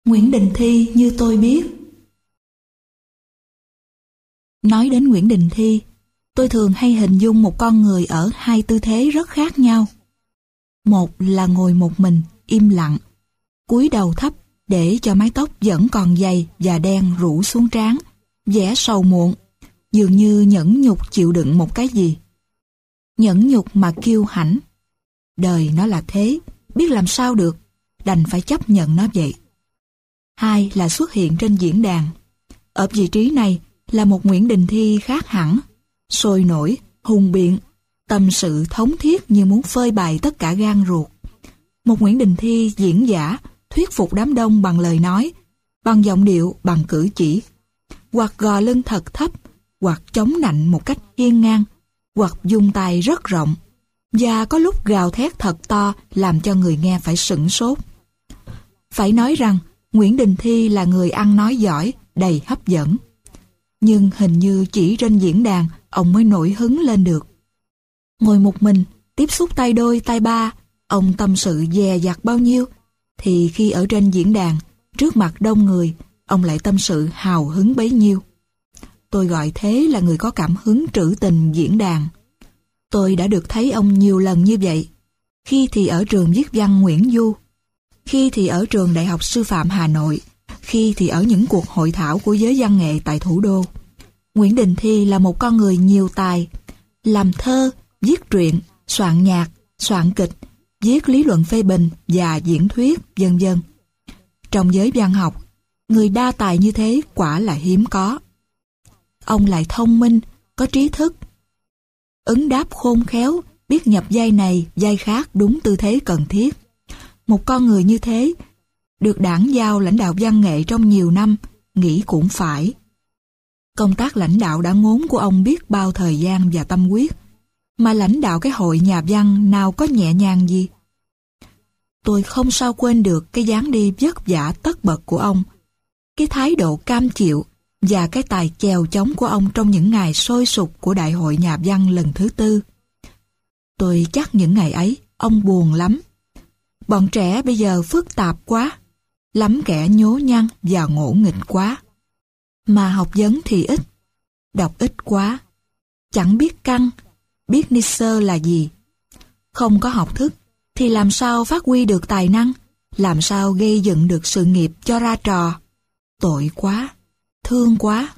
Nguyễn Đình Thi như tôi biết. Nói đến Nguyễn Đình Thi, tôi thường hay hình dung một con người ở hai tư thế rất khác nhau. Một là ngồi một mình, im lặng, cúi đầu thấp để cho mái tóc vẫn còn dày và đen rủ xuống trán, vẻ sầu muộn, dường như nhẫn nhục chịu đựng một cái gì. Nhẫn nhục mà kiêu hãnh. Đời nó là thế, biết làm sao được, đành phải chấp nhận nó vậy. Hai là xuất hiện trên diễn đàn. Ở vị trí này là một Nguyễn Đình Thi khác hẳn, sôi nổi, hùng biện, tâm sự thống thiết như muốn phơi bày tất cả gan ruột. Một Nguyễn Đình Thi diễn giả, thuyết phục đám đông bằng lời nói, bằng giọng điệu, bằng cử chỉ, hoặc gò lưng thật thấp, hoặc chống nạnh một cách hiên ngang, hoặc dung tay rất rộng, và có lúc gào thét thật to làm cho người nghe phải sửng sốt. Phải nói rằng Nguyễn Đình Thi là người ăn nói giỏi, đầy hấp dẫn. Nhưng hình như chỉ trên diễn đàn ông mới nổi hứng lên được. Ngồi một mình, tiếp xúc tay đôi tay ba, ông tâm sự dè dặt bao nhiêu, thì khi ở trên diễn đàn, trước mặt đông người, ông lại tâm sự hào hứng bấy nhiêu. Tôi gọi thế là người có cảm hứng trữ tình diễn đàn. Tôi đã được thấy ông nhiều lần như vậy. Khi thì ở trường viết văn Nguyễn Du, khi thì ở trường Đại học Sư phạm Hà Nội, khi thì ở những cuộc hội thảo của giới văn nghệ tại thủ đô. Nguyễn Đình Thi là một con người nhiều tài, làm thơ, viết truyện, soạn nhạc, soạn kịch, viết lý luận phê bình và diễn thuyết, vân vân. Trong giới văn học, người đa tài như thế quả là hiếm có. Ông lại thông minh, có trí thức, ứng đáp khôn khéo, biết nhập vai này, vai khác đúng tư thế cần thiết. Một con người như thế, được đảng giao lãnh đạo văn nghệ trong nhiều năm, nghĩ cũng phải. Công tác lãnh đạo đã ngốn của ông biết bao thời gian và tâm huyết, mà lãnh đạo cái hội nhà văn nào có nhẹ nhàng gì. Tôi không sao quên được cái dáng đi vất vả tất bật của ông, cái thái độ cam chịu và cái tài chèo chống của ông trong những ngày sôi sục của Đại hội Nhà văn lần thứ 4. Tôi chắc những ngày ấy, ông buồn lắm. Bọn trẻ bây giờ phức tạp quá, lắm kẻ nhố nhăng và ngỗ nghịch quá. Mà học vấn thì ít, đọc ít quá, chẳng biết căn, biết Nietzsche là gì. Không có học thức, thì làm sao phát huy được tài năng, làm sao gây dựng được sự nghiệp cho ra trò. Tội quá, thương quá.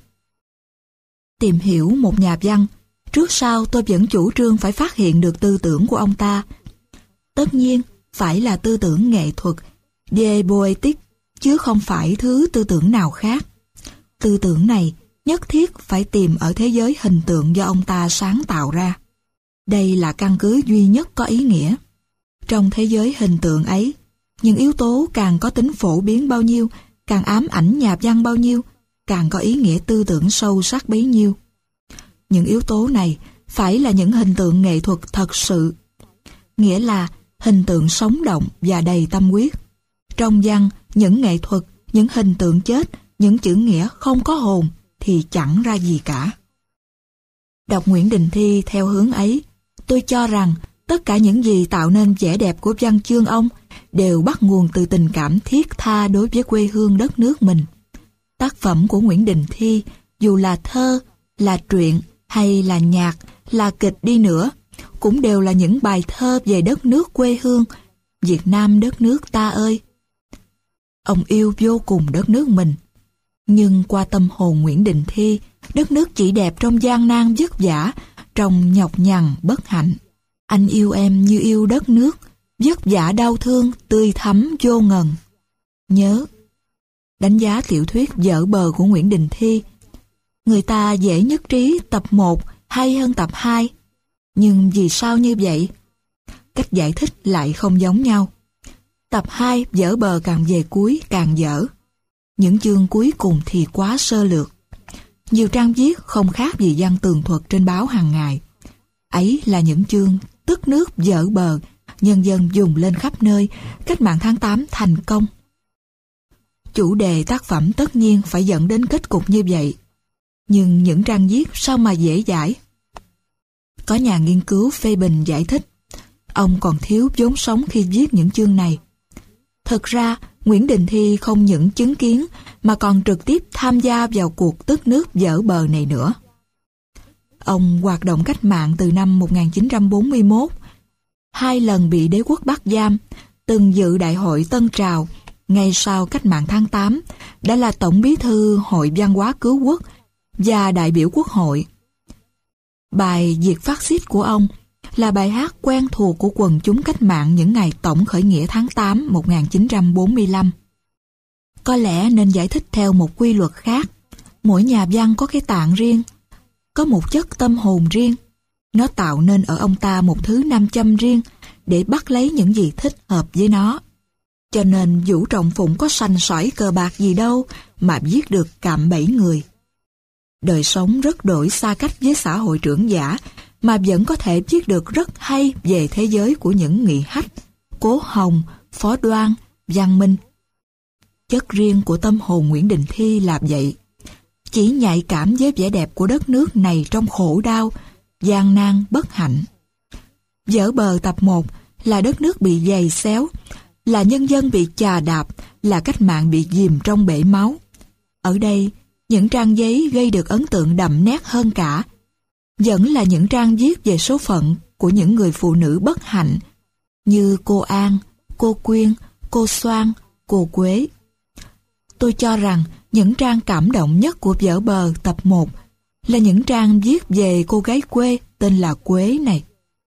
Tìm hiểu một nhà văn, trước sau tôi vẫn chủ trương phải phát hiện được tư tưởng của ông ta. Tất nhiên, phải là tư tưởng nghệ thuật, de poetic, chứ không phải thứ tư tưởng nào khác. Tư tưởng này nhất thiết phải tìm ở thế giới hình tượng do ông ta sáng tạo ra. Đây là căn cứ duy nhất có ý nghĩa. Trong thế giới hình tượng ấy, những yếu tố càng có tính phổ biến bao nhiêu, càng ám ảnh nhà văn bao nhiêu, càng có ý nghĩa tư tưởng sâu sắc bấy nhiêu. Những yếu tố này phải là những hình tượng nghệ thuật thật sự, nghĩa là hình tượng sống động và đầy tâm huyết. Trong văn, những nghệ thuật, những hình tượng chết, những chữ nghĩa không có hồn thì chẳng ra gì cả. Đọc Nguyễn Đình Thi theo hướng ấy, tôi cho rằng tất cả những gì tạo nên vẻ đẹp của văn chương ông đều bắt nguồn từ tình cảm thiết tha đối với quê hương đất nước mình. Tác phẩm của Nguyễn Đình Thi, dù là thơ, là truyện hay là nhạc, là kịch đi nữa, cũng đều là những bài thơ về đất nước quê hương, Việt Nam đất nước ta ơi. Ông yêu vô cùng đất nước mình, nhưng qua tâm hồn Nguyễn Đình Thi, đất nước chỉ đẹp trong gian nan vất vả, trong nhọc nhằn bất hạnh. Anh yêu em như yêu đất nước, vất vả đau thương, tươi thắm vô ngần. Nhớ, đánh giá tiểu thuyết Dở bờ của Nguyễn Đình Thi, người ta dễ nhất trí tập 1 hay hơn tập 2. Nhưng vì sao như vậy? Cách giải thích lại không giống nhau. Tập 2 Dở bờ càng về cuối càng dở. Những chương cuối cùng thì quá sơ lược. Nhiều trang viết không khác gì văn tường thuật trên báo hàng ngày. Ấy là những chương tức nước dở bờ, nhân dân dùng lên khắp nơi, cách mạng tháng 8 thành công. Chủ đề tác phẩm tất nhiên phải dẫn đến kết cục như vậy. Nhưng những trang viết sao mà dễ dãi? Có nhà nghiên cứu phê bình giải thích, ông còn thiếu vốn sống khi viết những chương này. Thực ra, Nguyễn Đình Thi không những chứng kiến mà còn trực tiếp tham gia vào cuộc tức nước dở bờ này nữa. Ông hoạt động cách mạng từ năm 1941, 2 lần bị đế quốc bắt giam, từng dự đại hội Tân Trào, ngay sau cách mạng tháng 8, đã là tổng bí thư Hội Văn hóa Cứu quốc và đại biểu Quốc hội. Bài Diệt Phát xít của ông là bài hát quen thuộc của quần chúng cách mạng những ngày tổng khởi nghĩa tháng 8 1945. Có lẽ nên giải thích theo một quy luật khác. Mỗi nhà văn có cái tạng riêng, có một chất tâm hồn riêng. Nó tạo nên ở ông ta một thứ nam châm riêng để bắt lấy những gì thích hợp với nó. Cho nên Vũ Trọng Phụng có sành sỏi cờ bạc gì đâu mà viết được cạm bẫy người. Đời sống rất đổi xa cách với xã hội trưởng giả mà vẫn có thể viết được rất hay về thế giới của những nghị hách, Cố Hồng, Phó Đoan, Văn Minh. Chất riêng của tâm hồn Nguyễn Đình Thi là vậy. Chỉ nhạy cảm với vẻ đẹp của đất nước này trong khổ đau, gian nan, bất hạnh. Dở bờ tập 1 là đất nước bị giày xéo, là nhân dân bị chà đạp, là cách mạng bị dìm trong bể máu. Ở đây, những trang giấy gây được ấn tượng đậm nét hơn cả vẫn là những trang viết về số phận của những người phụ nữ bất hạnh như cô An, cô Quyên, cô Soan, cô Quế. Tôi cho rằng những trang cảm động nhất của Dở bờ tập 1 là những trang viết về cô gái quê tên là Quế này.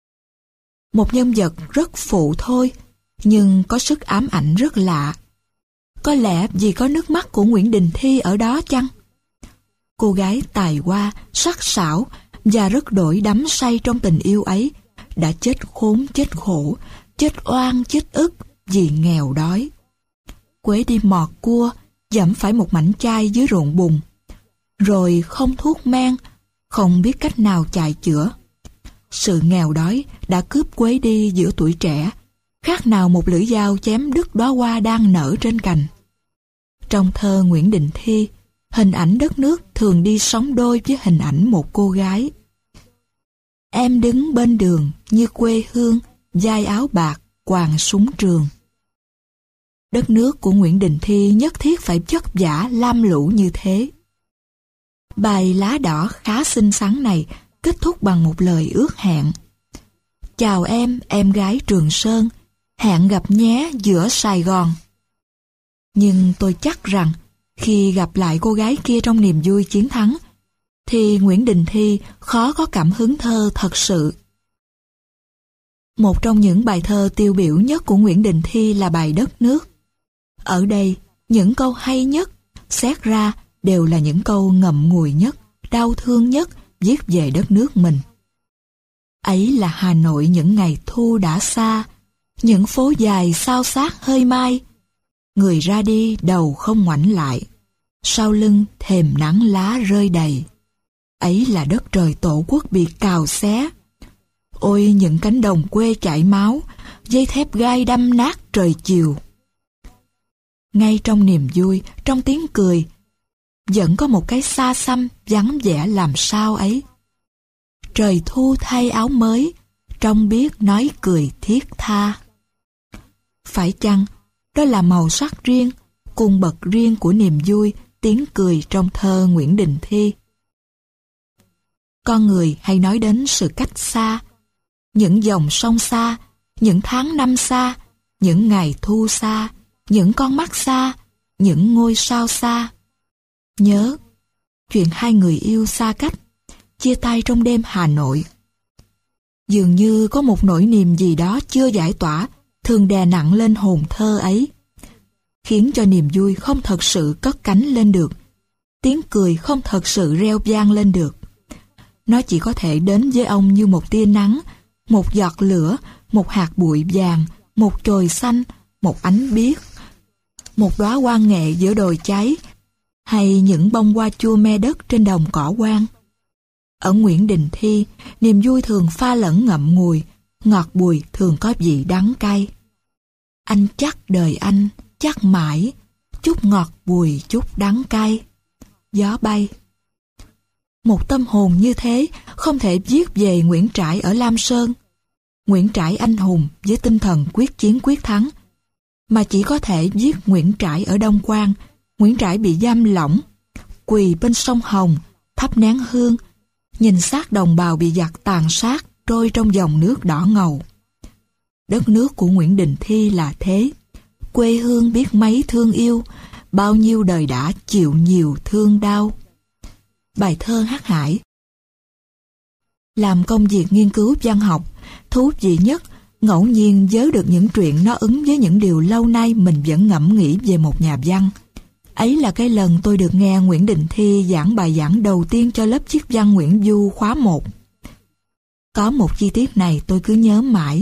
Một nhân vật rất phụ thôi, nhưng có sức ám ảnh rất lạ. Có lẽ vì có nước mắt của Nguyễn Đình Thi ở đó chăng? Cô gái tài hoa, sắc sảo và rất đổi đắm say trong tình yêu ấy đã chết khốn chết khổ, chết oan chết ức vì nghèo đói. Quế đi mọt cua, dẫm phải một mảnh chai dưới ruộng bùn, rồi không thuốc men, không biết cách nào chạy chữa. Sự nghèo đói đã cướp Quế đi giữa tuổi trẻ, khác nào một lưỡi dao chém đứt đóa hoa đang nở trên cành. Trong thơ Nguyễn Đình Thi, hình ảnh đất nước thường đi sóng đôi với hình ảnh một cô gái. Em đứng bên đường như quê hương, vai áo bạc, quàng súng trường. Đất nước của Nguyễn Đình Thi nhất thiết phải vất vả lam lũ như thế. Bài Lá đỏ khá xinh xắn này kết thúc bằng một lời ước hẹn. Chào em gái Trường Sơn, hẹn gặp nhé giữa Sài Gòn. Nhưng tôi chắc rằng khi gặp lại cô gái kia trong niềm vui chiến thắng, thì Nguyễn Đình Thi khó có cảm hứng thơ thật sự. Một trong những bài thơ tiêu biểu nhất của Nguyễn Đình Thi là bài Đất nước. Ở đây, những câu hay nhất, xét ra đều là những câu ngậm ngùi nhất, đau thương nhất viết về đất nước mình. Ấy là Hà Nội những ngày thu đã xa, những phố dài xao xát hơi mai. Người ra đi đầu không ngoảnh lại, sau lưng thềm nắng lá rơi đầy. Ấy là đất trời tổ quốc bị cào xé. Ôi những cánh đồng quê chảy máu, dây thép gai đâm nát trời chiều. Ngay trong niềm vui, trong tiếng cười, vẫn có một cái xa xăm vắng vẻ làm sao ấy. Trời thu thay áo mới, trông biết nói cười thiết tha. Phải chăng đó là màu sắc riêng, cung bậc riêng của niềm vui, tiếng cười trong thơ Nguyễn Đình Thi? Con người hay nói đến sự cách xa, những dòng sông xa, những tháng năm xa, những ngày thu xa, những con mắt xa, những ngôi sao xa. Nhớ chuyện hai người yêu xa cách, chia tay trong đêm Hà Nội. Dường như có một nỗi niềm gì đó chưa giải tỏa thường đè nặng lên hồn thơ ấy, khiến cho niềm vui không thật sự cất cánh lên được, tiếng cười không thật sự reo vang lên được. Nó chỉ có thể đến với ông như một tia nắng, một giọt lửa, một hạt bụi vàng, một chồi xanh, một ánh biếc, một đóa hoa nghệ giữa đồi cháy, hay những bông hoa chua me đất trên đồng cỏ quang. Ở Nguyễn Đình Thi, niềm vui thường pha lẫn ngậm ngùi, ngọt bùi thường có vị đắng cay. Anh chắc đời anh, chắc mãi, chút ngọt bùi chút đắng cay. Gió bay. Một tâm hồn như thế không thể viết về Nguyễn Trãi ở Lam Sơn. Nguyễn Trãi anh hùng với tinh thần quyết chiến quyết thắng, mà chỉ có thể viết Nguyễn Trãi ở Đông Quan. Nguyễn Trãi bị giam lỏng, quỳ bên sông Hồng, thắp nén hương, nhìn xác đồng bào bị giặc tàn sát trôi trong dòng nước đỏ ngầu. Đất nước của Nguyễn Đình Thi là thế, quê hương biết mấy thương yêu, bao nhiêu đời đã chịu nhiều thương đau. Bài thơ Hát Hải. Làm công việc nghiên cứu văn học, thú vị nhất, ngẫu nhiên vớ được những chuyện nó ứng với những điều lâu nay mình vẫn ngẫm nghĩ về một nhà văn. Ấy là cái lần tôi được nghe Nguyễn Đình Thi giảng bài giảng đầu tiên cho lớp viết văn Nguyễn Du khóa 1. Có một chi tiết này tôi cứ nhớ mãi.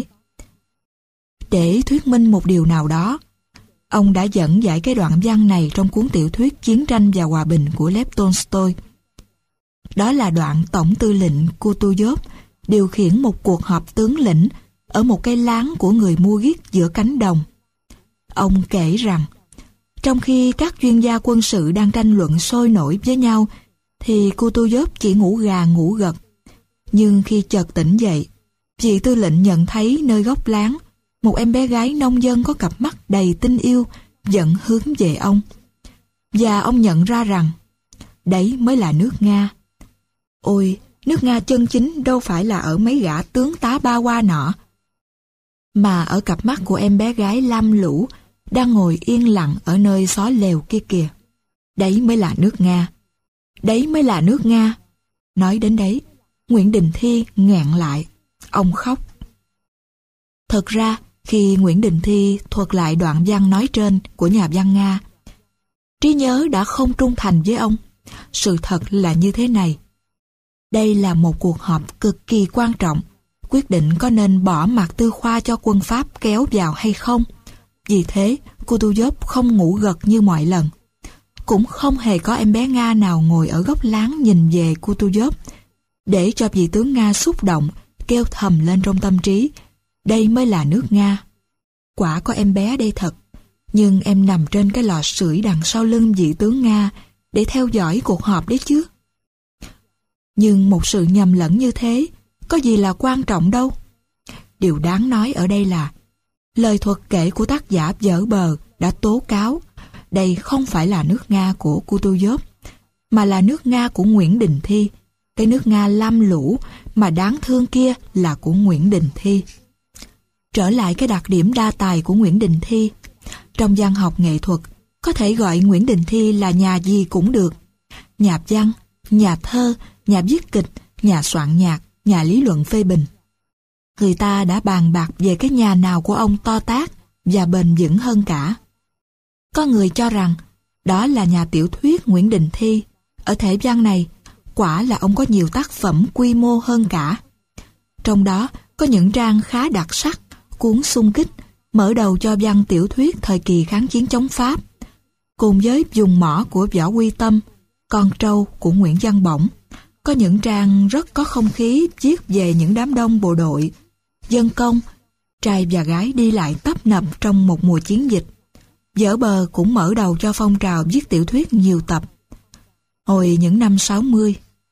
Để thuyết minh một điều nào đó, ông đã dẫn giải cái đoạn văn này trong cuốn tiểu thuyết Chiến tranh và Hòa bình của Lev Tolstoy. Đó là đoạn Tổng tư lệnh Kutuzov điều khiển một cuộc họp tướng lĩnh ở một cái láng của người Mughit giữa cánh đồng. Ông kể rằng, trong khi các chuyên gia quân sự đang tranh luận sôi nổi với nhau, thì Kutuzov chỉ ngủ gà ngủ gật. Nhưng khi chợt tỉnh dậy, vị tư lệnh nhận thấy nơi góc láng, một em bé gái nông dân có cặp mắt đầy tình yêu vẫn hướng về ông. Và ông nhận ra rằng, đấy mới là nước Nga. Ôi, nước Nga chân chính đâu phải là ở mấy gã tướng tá ba hoa nọ, mà ở cặp mắt của em bé gái lam lũ đang ngồi yên lặng ở nơi xó lều kia kìa. Đấy mới là nước Nga. Đấy mới là nước Nga. Nói đến đấy, Nguyễn Đình Thi nghẹn lại. Ông khóc. Thật ra, khi Nguyễn Đình Thi thuật lại đoạn văn nói trên của nhà văn Nga, trí nhớ đã không trung thành với ông. Sự thật là như thế này. Đây là một cuộc họp cực kỳ quan trọng, quyết định có nên bỏ Mạc Tư Khoa cho quân Pháp kéo vào hay không. Vì thế, Kutuzov không ngủ gật như mọi lần. Cũng không hề có em bé Nga nào ngồi ở góc láng nhìn về Kutuzov, để cho vị tướng Nga xúc động, kêu thầm lên trong tâm trí, đây mới là nước Nga. Quả có em bé đây thật, nhưng em nằm trên cái lò sưởi đằng sau lưng vị tướng Nga để theo dõi cuộc họp đấy chứ. Nhưng một sự nhầm lẫn như thế, có gì là quan trọng đâu. Điều đáng nói ở đây là, lời thuật kể của tác giả dở bờ đã tố cáo đây không phải là nước Nga của Kutuzov, mà là nước Nga của Nguyễn Đình Thi. Cái nước Nga lam lũ mà đáng thương kia là của Nguyễn Đình Thi. Trở lại cái đặc điểm đa tài của Nguyễn Đình Thi. Trong văn học nghệ thuật, có thể gọi Nguyễn Đình Thi là nhà gì cũng được. Nhà văn, nhà thơ, nhà viết kịch, nhà soạn nhạc, nhà lý luận phê bình. Người ta đã bàn bạc về cái nhà nào của ông to tát và bền vững hơn cả. Có người cho rằng đó là nhà tiểu thuyết Nguyễn Đình Thi. Ở thể văn này, quả là ông có nhiều tác phẩm quy mô hơn cả. Trong đó có những trang khá đặc sắc, cuốn Xung kích, mở đầu cho văn tiểu thuyết thời kỳ kháng chiến chống Pháp, cùng với Dùng mỏ của Võ Quy Tâm, Con trâu của Nguyễn Văn Bổng. Có những trang rất có không khí viết về những đám đông bộ đội, dân công, trai và gái đi lại tấp nập trong một mùa chiến dịch. Dở bờ cũng mở đầu cho phong trào viết tiểu thuyết nhiều tập hồi những năm 60.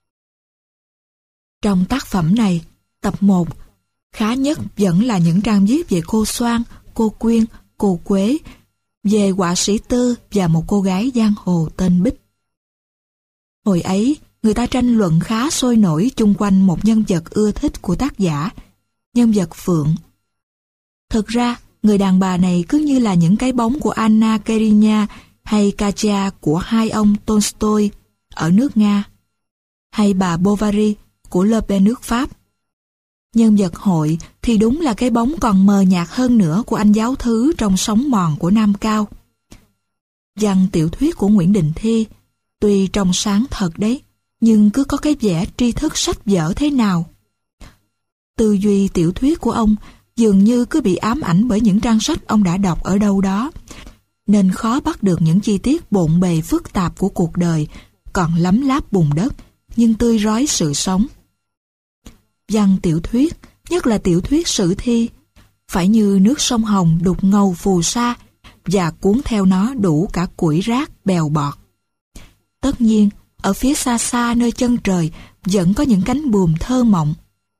Trong tác phẩm này, tập 1, khá nhất vẫn là những trang viết về cô Soan, cô Quyên, cô Quế, về họa sĩ Tư và một cô gái giang hồ tên Bích. Hồi ấy, người ta tranh luận khá sôi nổi chung quanh một nhân vật ưa thích của tác giả, nhân vật Phượng. Thực ra, người đàn bà này cứ như là những cái bóng của Anna Karenina hay Katya của hai ông Tolstoy ở nước Nga, hay bà Bovary của Le Pen nước Pháp. Nhân vật hội thì đúng là cái bóng còn mờ nhạt hơn nữa của anh giáo thứ trong Sóng mòn của Nam Cao. Văn tiểu thuyết của Nguyễn Đình Thi tuy trong sáng thật đấy, nhưng cứ có cái vẻ tri thức sách vở thế nào. Tư duy tiểu thuyết của ông dường như cứ bị ám ảnh bởi những trang sách ông đã đọc ở đâu đó, nên khó bắt được những chi tiết bộn bề phức tạp của cuộc đời, còn lấm láp bùn đất, nhưng tươi rói sự sống. Văn tiểu thuyết, nhất là tiểu thuyết sử thi, phải như nước sông Hồng đục ngầu phù sa và cuốn theo nó đủ cả củi rác bèo bọt. Tất nhiên, ở phía xa xa nơi chân trời vẫn có những cánh buồm thơ mộng.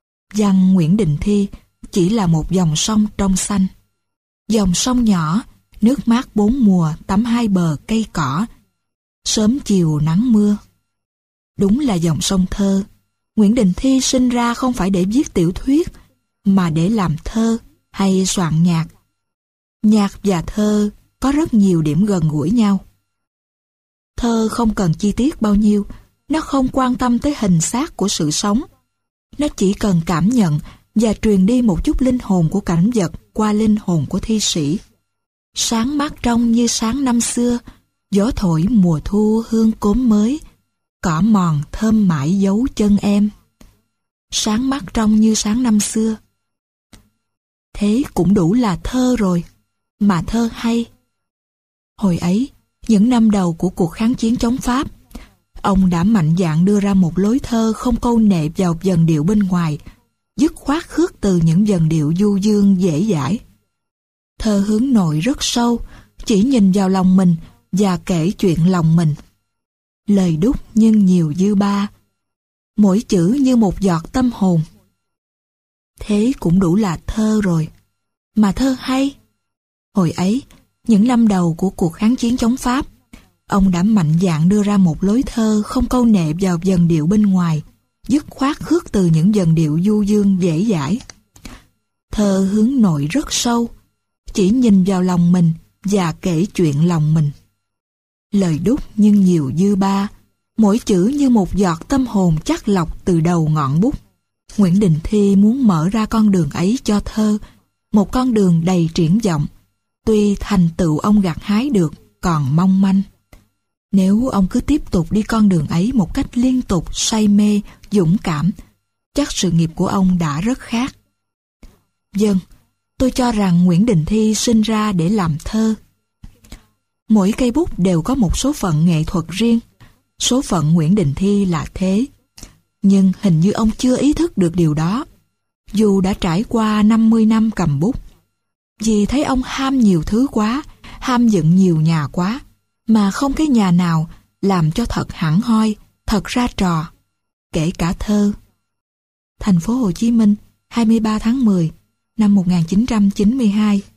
Văn Nguyễn Đình Thi chỉ là một dòng sông trong xanh. Dòng sông nhỏ nước mát bốn mùa tắm hai bờ cây cỏ, sớm chiều nắng mưa. Đúng là dòng sông thơ. Nguyễn Đình Thi sinh ra không phải để viết tiểu thuyết, mà để làm thơ hay soạn nhạc. Nhạc và thơ có rất nhiều điểm gần gũi nhau. Thơ không cần chi tiết bao nhiêu, nó không quan tâm tới hình xác của sự sống. Nó chỉ cần cảm nhận và truyền đi một chút linh hồn của cảnh vật qua linh hồn của thi sĩ. Sáng mát trong như sáng năm xưa, gió thổi mùa thu hương cốm mới, cỏ mòn thơm mãi dấu chân em. Sáng mát trong như sáng năm xưa. Thế cũng đủ là thơ rồi, mà thơ hay. Hồi ấy, những năm đầu của cuộc kháng chiến chống Pháp, ông đã mạnh dạn đưa ra một lối thơ không câu nệ vào vần điệu bên ngoài, dứt khoát khước từ những vần điệu du dương dễ dãi. Thơ hướng nội rất sâu, chỉ nhìn vào lòng mình và kể chuyện lòng mình. Lời đúc nhưng nhiều dư ba, mỗi chữ như một giọt tâm hồn. Thế cũng đủ là thơ rồi, mà thơ hay. Hồi ấy, những năm đầu của cuộc kháng chiến chống Pháp, ông đã mạnh dạn đưa ra một lối thơ không câu nệ vào vần điệu bên ngoài, dứt khoát khước từ những vần điệu du dương dễ dãi. Thơ hướng nội rất sâu, chỉ nhìn vào lòng mình và kể chuyện lòng mình. Lời đúc nhưng nhiều dư ba, mỗi chữ như một giọt tâm hồn chắc lọc từ đầu ngọn bút. Nguyễn Đình Thi muốn mở ra con đường ấy cho thơ, một con đường đầy triển vọng. Tuy thành tựu ông gặt hái được còn mong manh. Nếu ông cứ tiếp tục đi con đường ấy một cách liên tục, say mê, dũng cảm, chắc sự nghiệp của ông đã rất khác. Vâng, tôi cho rằng Nguyễn Đình Thi sinh ra để làm thơ. Mỗi cây bút đều có một số phận nghệ thuật riêng. Số phận Nguyễn Đình Thi là thế. Nhưng hình như ông chưa ý thức được điều đó, dù đã trải qua 50 năm cầm bút. Vì thấy ông ham nhiều thứ quá, ham dựng nhiều nhà quá, mà không cái nhà nào làm cho thật hẳn hoi, thật ra trò, kể cả thơ. Thành phố Hồ Chí Minh, 23 tháng 10 năm 1992.